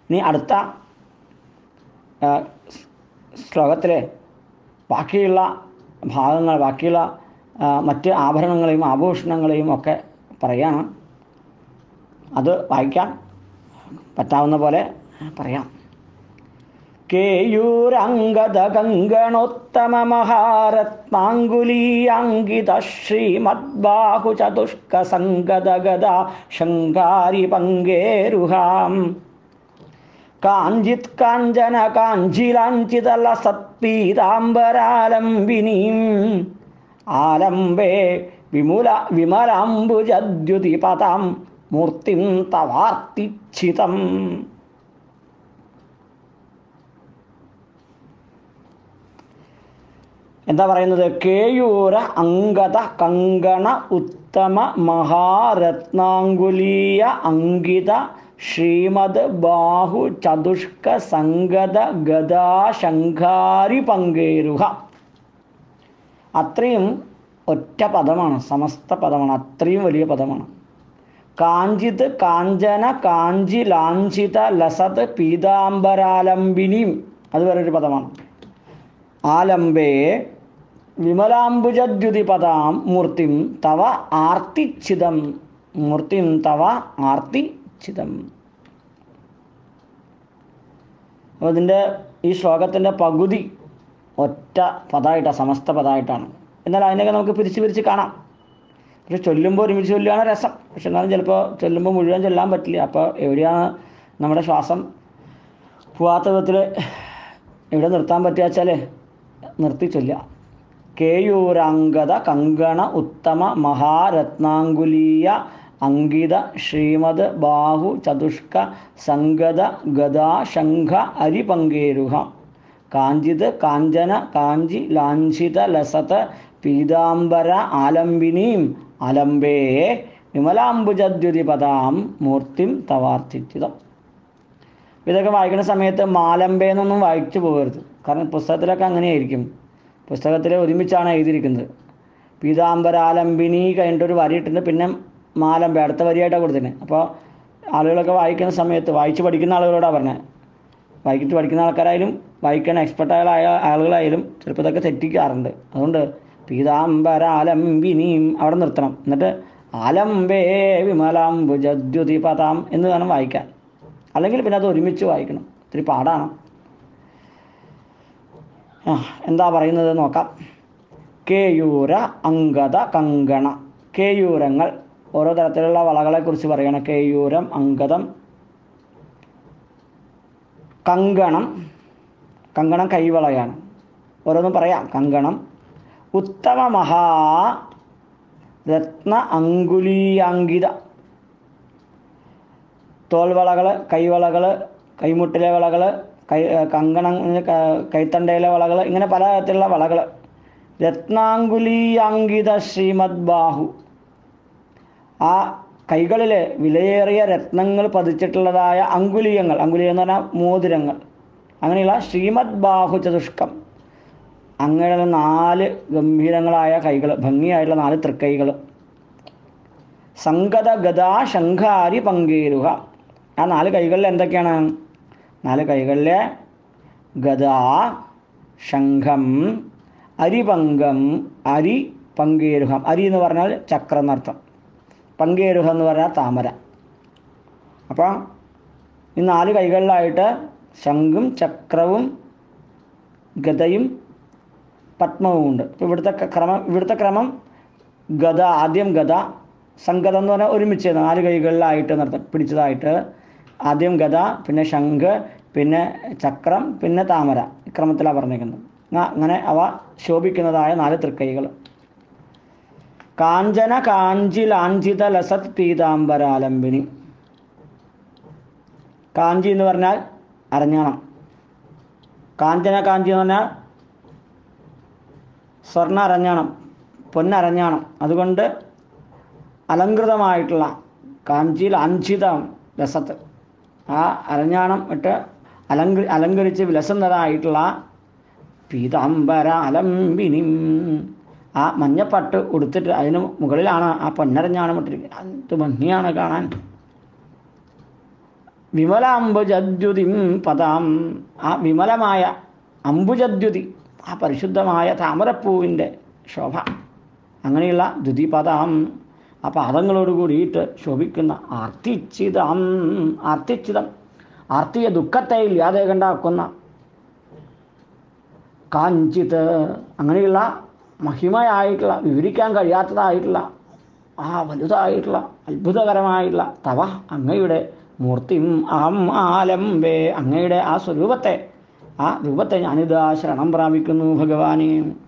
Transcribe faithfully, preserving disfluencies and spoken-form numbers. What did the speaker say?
ഇനി അടുത്ത ശ്ലോകത്തിലെ ബാക്കിയുള്ള ഭാഗങ്ങൾ, ബാക്കിയുള്ള മറ്റ് ആഭരണങ്ങളെയും ആഭൂഷണങ്ങളെയും ഒക്കെ പറയുകയാണ്. അത് വായിക്കാൻ പറ്റാവുന്ന പോലെ പറയാം. കേയൂരംഗത കങ്കണോത്തമ മഹാരത്നാങ്കുലീയാങ്കിത ശ്രീമദ്ബാഹു ചതുഷ്ക സംഗത ഗദ ശങ്കാരി പങ്കേരുഹാം കാഞ്ചിത് കാഞ്ചന കാഞ്ചിലാഞ്ചിതല സത്പീതാംബരാലംബിനീം ആലംബേ വിമുല വിമലാംബുജദ്യുതിപതാം മൂർത്തിം തവാർത്തിച്ഛിതം. എന്താ പറയുന്നത്? കേയൂര അംഗത കങ്കണ ഉത്തമ മഹാരത്നാങ്കുലീയ അങ്കിത ശ്രീമദ് ബാഹു ചതുഷ്ക സംഗത ഗദാ ശങ്കാരി പങ്കേരുഹ. അത്രയും ഒറ്റ പദമാണ്, സമസ്ത പദമാണ്, അത്രയും വലിയ പദമാണ്. കാഞ്ചിത് കാഞ്ചന കാഞ്ചി ലാഞ്ചിത ലസത് പീതാംബരാലംബിനിയും അത് വേറൊരു പദമാണ്. ആലംബേ വിമലാംബുജദ്യുതിപദാം മൂർത്തിം തവ ആർത്തിച്ഛിതം. മൂർത്തിം തവ ആർത്തിച്ഛിതം. അപ്പോൾ ഇതിൻ്റെ ഈ ശ്ലോകത്തിൻ്റെ പകുതി ഒറ്റ പദമായിട്ടാണ്, സമസ്ത പദമായിട്ടാണ്. എന്നാൽ അതിനൊക്കെ നമുക്ക് പിരിച്ച് പിരിച്ച് കാണാം. പക്ഷെ ചൊല്ലുമ്പോൾ ഒരുമിച്ച് ചൊല്ലുകയാണ് രസം. പക്ഷെ എന്നാലും ചിലപ്പോൾ ചൊല്ലുമ്പോൾ മുഴുവൻ ചൊല്ലാൻ പറ്റില്ല. അപ്പോൾ എവിടെയാണ് നമ്മുടെ ശ്വാസം പോവാത്ത വിധത്തിൽ എവിടെ നിർത്താൻ പറ്റുക വെച്ചാൽ നിർത്തി ചൊല്ലുക. കേയൂരാംഗത കങ്കണ ഉത്തമ മഹാരത്നാങ്കുലീയ അങ്കിത ശ്രീമദ് ബാഹു ചതുഷ്ക സംഗത ഗദാ ശംഖ അരിപങ്കേരുഹ കാഞ്ചിത് കാഞ്ചന കാഞ്ചി ലാഞ്ചിത ലസത് പീതാംബര ആലംബിനീം ആലംബേ വിമലാംബുജദ്യുതിപദാം മൂർത്തിം തവാർത്തിച്ഛിതം. ഇതൊക്കെ വായിക്കുന്ന സമയത്ത് മാലംബേന്നൊന്നും വായിച്ചു പോകരുത്. കാരണം പുസ്തകത്തിലൊക്കെ അങ്ങനെയായിരിക്കും. പുസ്തകത്തിൽ ഒരുമിച്ചാണ് എഴുതിയിരിക്കുന്നത്. പീതാംബരാലംബിനി കഴിഞ്ഞിട്ടൊരു വരി ഇട്ടിട്ട് പിന്നെ മാലംബ അടുത്ത വരിയായിട്ടാണ് കൊടുത്തിട്ടുണ്ട്. അപ്പോൾ ആളുകളൊക്കെ വായിക്കുന്ന സമയത്ത് വായിച്ച് പഠിക്കുന്ന ആളുകളോടാണ് പറഞ്ഞത്. വായിച്ചിട്ട് പഠിക്കുന്ന ആൾക്കാരായാലും വായിക്കാൻ എക്സ്പെർട്ടായ ആളുകളായാലും ചിലപ്പോൾ ഇതൊക്കെ തെറ്റിക്കാറുണ്ട്. അതുകൊണ്ട് പീതാംബരാലംബിനിയും അവിടെ നിർത്തണം. എന്നിട്ട് ആലംബേ വിമലാംബുജദ്യുതിപദാം എന്ന് വേണം വായിക്കാൻ. അല്ലെങ്കിൽ പിന്നെ അത് ഒരുമിച്ച് വായിക്കണം. ഇത്തിരി പാടാണ്. ആ എന്താ പറയുന്നത് നോക്കാം. കേയൂര അംഗത കങ്കണ. കേയൂരങ്ങൾ ഓരോ തരത്തിലുള്ള വളകളെക്കുറിച്ച് പറയണം. കേയൂരം, അംഗതം, കങ്കണം. കങ്കണം കൈവളയാണ്. ഓരോന്നും പറയാം. കങ്കണം ഉത്തമ മഹാ രത്ന അങ്കുലീയാങ്കിത. തോൾവളകൾ, കൈവളകൾ, കൈമുട്ടിലെ വളകൾ, കൈ കങ്കണം കൈത്തണ്ടയിലെ വളകൾ, ഇങ്ങനെ പലതരത്തിലുള്ള വളകൾ. രത്നാങ്കുലീയാങ്കിത ശ്രീമദ് ബാഹു. ആ കൈകളിൽ വിലയേറിയ രത്നങ്ങൾ പതിച്ചിട്ടുള്ളതായ അങ്കുലീയങ്ങൾ, അങ്കുലീയം എന്ന് പറഞ്ഞാൽ മോതിരങ്ങൾ, അങ്ങനെയുള്ള ശ്രീമദ് ബാഹു ചതുഷ്കം, അങ്ങനെ നാല് ഗംഭീരങ്ങളായ കൈകൾ, ഭംഗിയായിട്ടുള്ള നാല് തൃക്കൈകൾ. സംഗത ഗദാ ശങ്കാരി പങ്കേരുഹ. ആ നാല് കൈകളിൽ എന്തൊക്കെയാണ്? നാല് കൈകളിലെ ഗദാ, ശംഖം, അരിപങ്കം, അരി പങ്കേരുഹം. അരി എന്ന് പറഞ്ഞാൽ ചക്രം എന്നർത്ഥം. പങ്കേരുഹം എന്ന് പറഞ്ഞാൽ താമര. അപ്പം ഈ നാല് കൈകളിലായിട്ട് ശംഖും ചക്രവും ഗദയും പത്മവും ഉണ്ട്. അപ്പോൾ ഇവിടുത്തെ ക്രമം ഇവിടുത്തെ ക്രമം ഗദ, ആദ്യം ഗദ, സംഗതം എന്ന് പറഞ്ഞാൽ ഒരുമിച്ച് നാല് കൈകളിലായിട്ട് നടത്തും പിടിച്ചതായിട്ട്. ആദ്യം ഗദ, പിന്നെ ശംഖ്, പിന്നെ ചക്രം, പിന്നെ താമര. ഇക്രമത്തിലാണ് പറഞ്ഞിരിക്കുന്നത്. അങ്ങനെ അവ ശോഭിക്കുന്നതായ നാല് തൃക്കൈകൾ. കാഞ്ചന കാഞ്ചി ലാഞ്ചിത ലസത് പീതാംബരാലംബിനി. കാഞ്ചി എന്ന് പറഞ്ഞാൽ അരഞ്ഞാണം. കാഞ്ചന കാഞ്ചി എന്ന് പറഞ്ഞാൽ സ്വർണ്ണ അരഞ്ഞാണം, പൊന്നരഞ്ഞാണം. അതുകൊണ്ട് അലങ്കൃതമായിട്ടുള്ള കാഞ്ചി ലാഞ്ചിതം ലസത്ത്, ആ അരഞ്ഞാണം ഇട്ട് അലങ്ക അലങ്കരിച്ച് വിലസുന്നതായിട്ടുള്ള പീതാംബര അലംബിനിം. ആ മഞ്ഞപ്പട്ട് ഉടുത്തിട്ട് അതിന് മുകളിലാണ് ആ പൊന്നരഞ്ഞാണം ഇട്ടിരിക്കുന്നത്. എന്ത് ഭംഗിയാണ് കാണാൻ. വിമല അംബുജദ്യുതിം പദാം, ആ വിമലമായ അംബുജദ്യുതി, ആ പരിശുദ്ധമായ താമരപ്പൂവിൻ്റെ ശോഭ, അങ്ങനെയുള്ള ദ്യുതിപദാം, ആ പാദങ്ങളോട് കൂടിയിട്ട് ശോഭിക്കുന്ന ആർത്തിച്ചിതം, ആർത്തിച്ചിതം ആർത്തിയ ദുഃഖത്തെ ഇല്ലാതെ കണ്ടാക്കുന്ന കാഞ്ചിത്, അങ്ങനെയുള്ള മഹിമയായിട്ടുള്ള വിവരിക്കാൻ കഴിയാത്തതായിട്ടുള്ള ആ വലുതായിട്ടുള്ള അത്ഭുതകരമായിട്ടുള്ള തവ അങ്ങയുടെ മൂർത്തിം അഹം ആലംബേ, അങ്ങയുടെ ആ സ്വരൂപത്തെ, ആ രൂപത്തെ ഞാനിതാ ശരണം പ്രാപിക്കുന്നു ഭഗവാനെ.